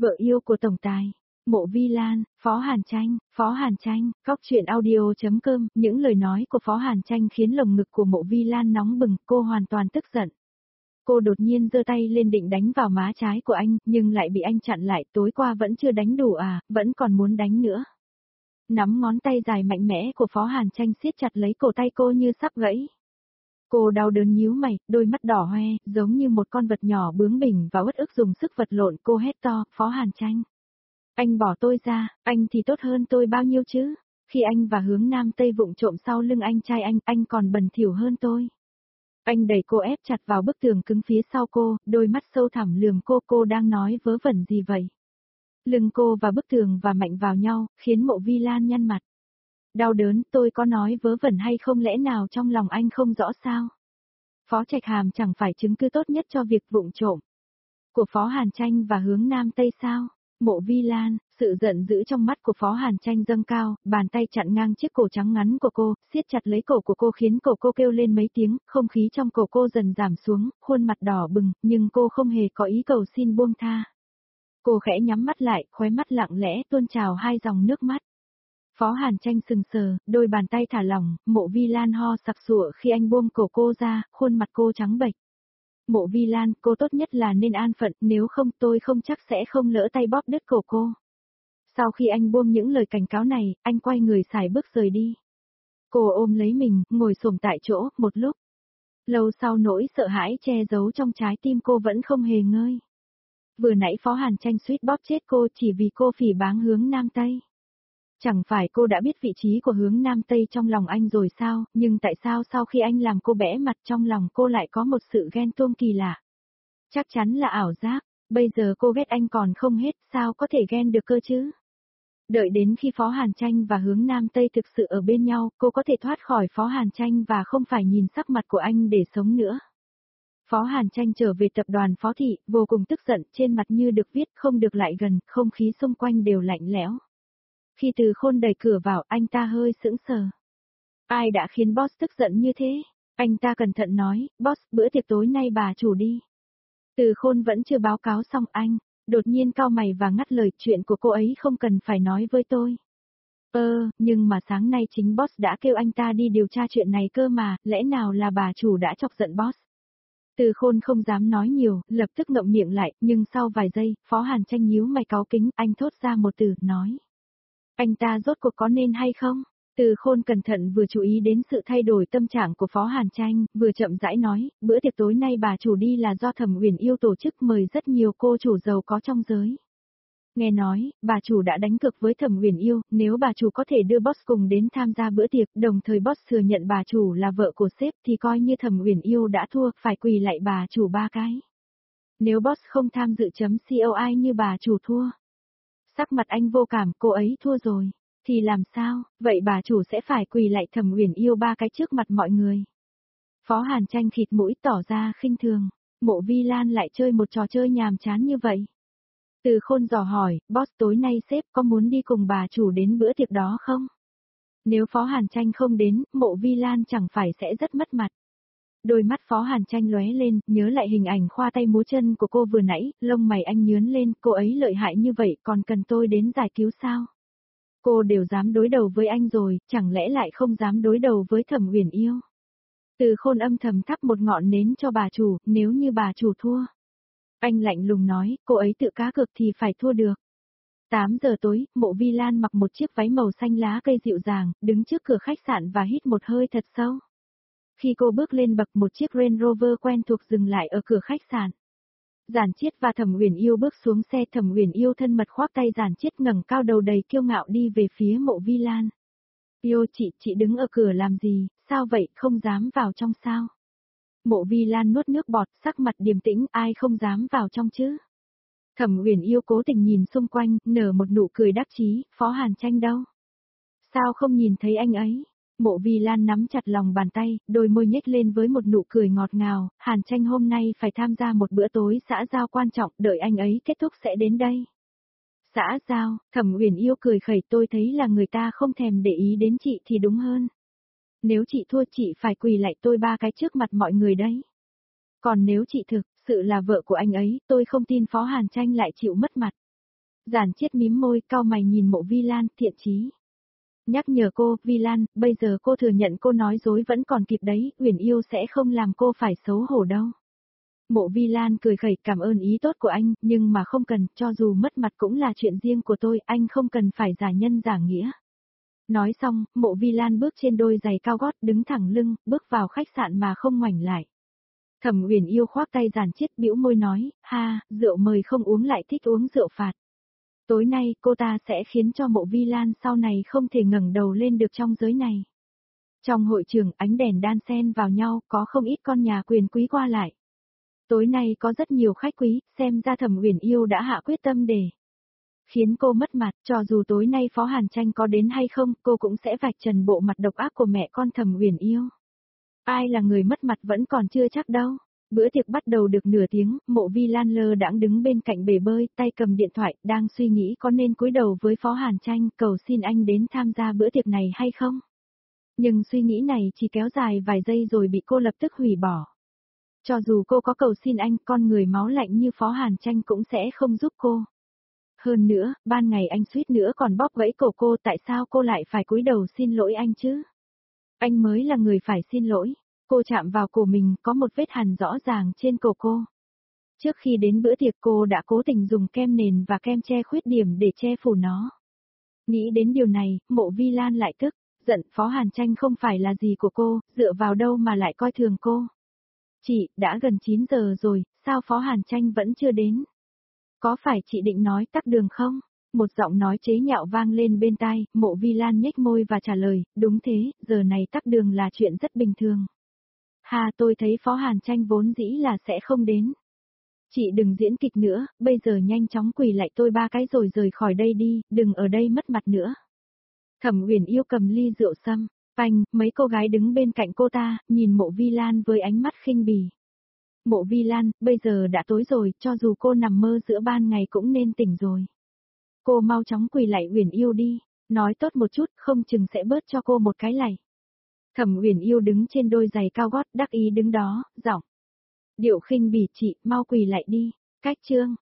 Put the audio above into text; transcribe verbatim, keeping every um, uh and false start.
Vợ yêu của tổng tài. Mộ Vi Lan, Phó Hàn Tranh, Phó Hàn Tranh, Cóc truyện audio.com, những lời nói của Phó Hàn Tranh khiến lồng ngực của Mộ Vi Lan nóng bừng, cô hoàn toàn tức giận. Cô đột nhiên giơ tay lên định đánh vào má trái của anh, nhưng lại bị anh chặn lại, tối qua vẫn chưa đánh đủ à, vẫn còn muốn đánh nữa. Nắm ngón tay dài mạnh mẽ của Phó Hàn Tranh siết chặt lấy cổ tay cô như sắp gãy. Cô đau đớn nhíu mày, đôi mắt đỏ hoe, giống như một con vật nhỏ bướng bỉnh và uất ức dùng sức vật lộn, cô hét to, Phó Hàn Tranh. Anh bỏ tôi ra, anh thì tốt hơn tôi bao nhiêu chứ? Khi anh và Hướng Nam Tây vụng trộm sau lưng anh trai anh, anh còn bẩn thỉu hơn tôi. Anh đẩy cô ép chặt vào bức tường cứng phía sau cô, đôi mắt sâu thẳm lườm cô, cô đang nói vớ vẩn gì vậy? Lưng cô và bức tường và mạnh vào nhau, khiến Mộ Vi Lan nhăn mặt. Đau đớn, tôi có nói vớ vẩn hay không, lẽ nào trong lòng anh không rõ sao? Phó Trạch Hàm chẳng phải chứng cứ tốt nhất cho việc vụng trộm của Phó Hàn Tranh và Hướng Nam Tây sao? Mộ Vi Lan, sự giận dữ trong mắt của Phó Hàn Tranh dâng cao, bàn tay chặn ngang chiếc cổ trắng ngắn của cô, siết chặt lấy cổ của cô khiến cổ cô kêu lên mấy tiếng, không khí trong cổ cô dần giảm xuống, khuôn mặt đỏ bừng, nhưng cô không hề có ý cầu xin buông tha. Cô khẽ nhắm mắt lại, khóe mắt lặng lẽ tuôn trào hai dòng nước mắt. Phó Hàn Tranh sừng sờ, đôi bàn tay thả lỏng, Mộ Vi Lan ho sặc sụa khi anh buông cổ cô ra, khuôn mặt cô trắng bệch. Mộ Vi Lan, cô tốt nhất là nên an phận, nếu không tôi không chắc sẽ không lỡ tay bóp đứt cổ cô. Sau khi anh buông những lời cảnh cáo này, anh quay người sải bước rời đi. Cô ôm lấy mình, ngồi xổm tại chỗ, một lúc. Lâu sau nỗi sợ hãi che giấu trong trái tim cô vẫn không hề ngơi. Vừa nãy Phó Hàn Tranh suýt bóp chết cô chỉ vì cô phỉ báng Hướng Nam Tây. Chẳng phải cô đã biết vị trí của Hướng Nam Tây trong lòng anh rồi sao, nhưng tại sao sau khi anh làm cô bẽ mặt trong lòng cô lại có một sự ghen tuông kỳ lạ? Chắc chắn là ảo giác, bây giờ cô ghét anh còn không hết, sao có thể ghen được cơ chứ? Đợi đến khi Phó Hàn Tranh và Hướng Nam Tây thực sự ở bên nhau, cô có thể thoát khỏi Phó Hàn Tranh và không phải nhìn sắc mặt của anh để sống nữa. Phó Hàn Tranh trở về tập đoàn Phó Thị, vô cùng tức giận, trên mặt như được viết không được lại gần, không khí xung quanh đều lạnh lẽo. Khi Từ Khôn đẩy cửa vào, anh ta hơi sững sờ. Ai đã khiến boss tức giận như thế? Anh ta cẩn thận nói, boss, bữa tiệc tối nay bà chủ đi. Từ Khôn vẫn chưa báo cáo xong anh, đột nhiên cau mày và ngắt lời, chuyện của cô ấy không cần phải nói với tôi. Ơ, nhưng mà sáng nay chính boss đã kêu anh ta đi điều tra chuyện này cơ mà, lẽ nào là bà chủ đã chọc giận boss? Từ Khôn không dám nói nhiều, lập tức ngậm miệng lại, nhưng sau vài giây, Phó Hàn Tranh nhíu mày cáu kính, anh thốt ra một từ, nói. Anh ta rốt cuộc có nên hay không? Từ Khôn cẩn thận vừa chú ý đến sự thay đổi tâm trạng của Phó Hàn Tranh, vừa chậm rãi nói, bữa tiệc tối nay bà chủ đi là do Thẩm Uyển Yêu tổ chức, mời rất nhiều cô chủ giàu có trong giới. Nghe nói, bà chủ đã đánh cược với Thẩm Uyển Yêu, nếu bà chủ có thể đưa boss cùng đến tham gia bữa tiệc, đồng thời boss thừa nhận bà chủ là vợ của sếp thì coi như Thẩm Uyển Yêu đã thua, phải quỳ lại bà chủ ba cái. Nếu boss không tham dự chấm co ai như bà chủ thua. Sắc mặt anh vô cảm, cô ấy thua rồi. Thì làm sao, vậy bà chủ sẽ phải quỳ lại Thẩm Uyển Yêu ba cái trước mặt mọi người. Phó Hàn Tranh khịt mũi tỏ ra khinh thường. Mộ Vi Lan lại chơi một trò chơi nhàm chán như vậy. Từ Khôn dò hỏi, boss tối nay sếp có muốn đi cùng bà chủ đến bữa tiệc đó không? Nếu Phó Hàn Tranh không đến, Mộ Vi Lan chẳng phải sẽ rất mất mặt. Đôi mắt Phó Hàn Tranh lóe lên, nhớ lại hình ảnh khoa tay múa chân của cô vừa nãy, lông mày anh nhướn lên, cô ấy lợi hại như vậy còn cần tôi đến giải cứu sao? Cô đều dám đối đầu với anh rồi, chẳng lẽ lại không dám đối đầu với Thẩm Uyển Yêu? Từ Khôn âm thầm thắp một ngọn nến cho bà chủ, nếu như bà chủ thua. Anh lạnh lùng nói, cô ấy tự cá cược thì phải thua được. tám giờ tối, Mộ Vi Lan mặc một chiếc váy màu xanh lá cây dịu dàng, đứng trước cửa khách sạn và hít một hơi thật sâu. Khi cô bước lên bậc, một chiếc Range Rover quen thuộc dừng lại ở cửa khách sạn. Giản Chiết và Thẩm Uyển Yêu bước xuống xe, Thẩm Uyển Yêu thân mật khoác tay Giản Chiết, ngẩng cao đầu đầy kiêu ngạo đi về phía Mộ Vi Lan. Yêu, chị, chị đứng ở cửa làm gì, sao vậy, không dám vào trong sao? Mộ Vi Lan nuốt nước bọt, sắc mặt điềm tĩnh, ai không dám vào trong chứ? Thẩm Uyển Yêu cố tình nhìn xung quanh, nở một nụ cười đắc chí, Phó Hàn Tranh đâu? Sao không nhìn thấy anh ấy? Mộ Vi Lan nắm chặt lòng bàn tay, đôi môi nhếch lên với một nụ cười ngọt ngào, Hàn Tranh hôm nay phải tham gia một bữa tối xã giao quan trọng, đợi anh ấy kết thúc sẽ đến đây. Xã giao, Thẩm Uyển Yêu cười khẩy, tôi thấy là người ta không thèm để ý đến chị thì đúng hơn. Nếu chị thua chị phải quỳ lại tôi ba cái trước mặt mọi người đấy. Còn nếu chị thực sự là vợ của anh ấy, tôi không tin Phó Hàn Tranh lại chịu mất mặt. Giản Chiết mím môi, cau mày nhìn Mộ Vi Lan, thiện chí. Nhắc nhở cô, Vi Lan, bây giờ cô thừa nhận cô nói dối vẫn còn kịp đấy, Uyển Yêu sẽ không làm cô phải xấu hổ đâu. Mộ Vi Lan cười khẩy, cảm ơn ý tốt của anh, nhưng mà không cần, cho dù mất mặt cũng là chuyện riêng của tôi, anh không cần phải giả nhân giả nghĩa. Nói xong, Mộ Vi Lan bước trên đôi giày cao gót, đứng thẳng lưng, bước vào khách sạn mà không ngoảnh lại. Thẩm Uyển Yêu khoác tay Giản Chiết, bĩu môi nói, ha, rượu mời không uống lại thích uống rượu phạt. Tối nay cô ta sẽ khiến cho Mộ Vi Lan sau này không thể ngẩng đầu lên được trong giới này. Trong hội trường, ánh đèn đan xen vào nhau, có không ít con nhà quyền quý qua lại. Tối nay có rất nhiều khách quý, xem ra Thẩm Uyển Yêu đã hạ quyết tâm để khiến cô mất mặt, cho dù tối nay Phó Hàn Tranh có đến hay không, cô cũng sẽ vạch trần bộ mặt độc ác của mẹ con Thẩm Uyển Yêu. Ai là người mất mặt vẫn còn chưa chắc đâu. Bữa tiệc bắt đầu được nửa tiếng, Mộ Vi Lan lơ đãng đứng bên cạnh bể bơi, tay cầm điện thoại, đang suy nghĩ có nên cúi đầu với Phó Hàn Tranh cầu xin anh đến tham gia bữa tiệc này hay không. Nhưng suy nghĩ này chỉ kéo dài vài giây rồi bị cô lập tức hủy bỏ. Cho dù cô có cầu xin anh, con người máu lạnh như Phó Hàn Tranh cũng sẽ không giúp cô. Hơn nữa, ban ngày anh suýt nữa còn bóp gãy cổ cô, tại sao cô lại phải cúi đầu xin lỗi anh chứ? Anh mới là người phải xin lỗi. Cô chạm vào cổ mình, có một vết hằn rõ ràng trên cổ cô. Trước khi đến bữa tiệc cô đã cố tình dùng kem nền và kem che khuyết điểm để che phủ nó. Nghĩ đến điều này, Mộ Vi Lan lại tức, giận Phó Hàn Tranh không phải là gì của cô, dựa vào đâu mà lại coi thường cô. Chị, đã gần chín giờ rồi, sao Phó Hàn Tranh vẫn chưa đến? Có phải chị định nói tắc đường không? Một giọng nói chế nhạo vang lên bên tai, Mộ Vi Lan nhếch môi và trả lời, đúng thế, giờ này tắc đường là chuyện rất bình thường. Hà, tôi thấy Phó Hàn Tranh vốn dĩ là sẽ không đến. Chị đừng diễn kịch nữa, bây giờ nhanh chóng quỳ lại tôi ba cái rồi rời khỏi đây đi, đừng ở đây mất mặt nữa. Thẩm Uyển Yêu cầm ly rượu sâm, phanh, mấy cô gái đứng bên cạnh cô ta, nhìn Mộ Vi Lan với ánh mắt khinh bỉ. Mộ Vi Lan, bây giờ đã tối rồi, cho dù cô nằm mơ giữa ban ngày cũng nên tỉnh rồi. Cô mau chóng quỳ lại Uyển Yêu đi, nói tốt một chút, không chừng sẽ bớt cho cô một cái lạy. Thẩm Uyển Yêu đứng trên đôi giày cao gót, đắc ý đứng đó, giọng điệu khinh bỉ, chị, mau quỳ lại đi. Cách chương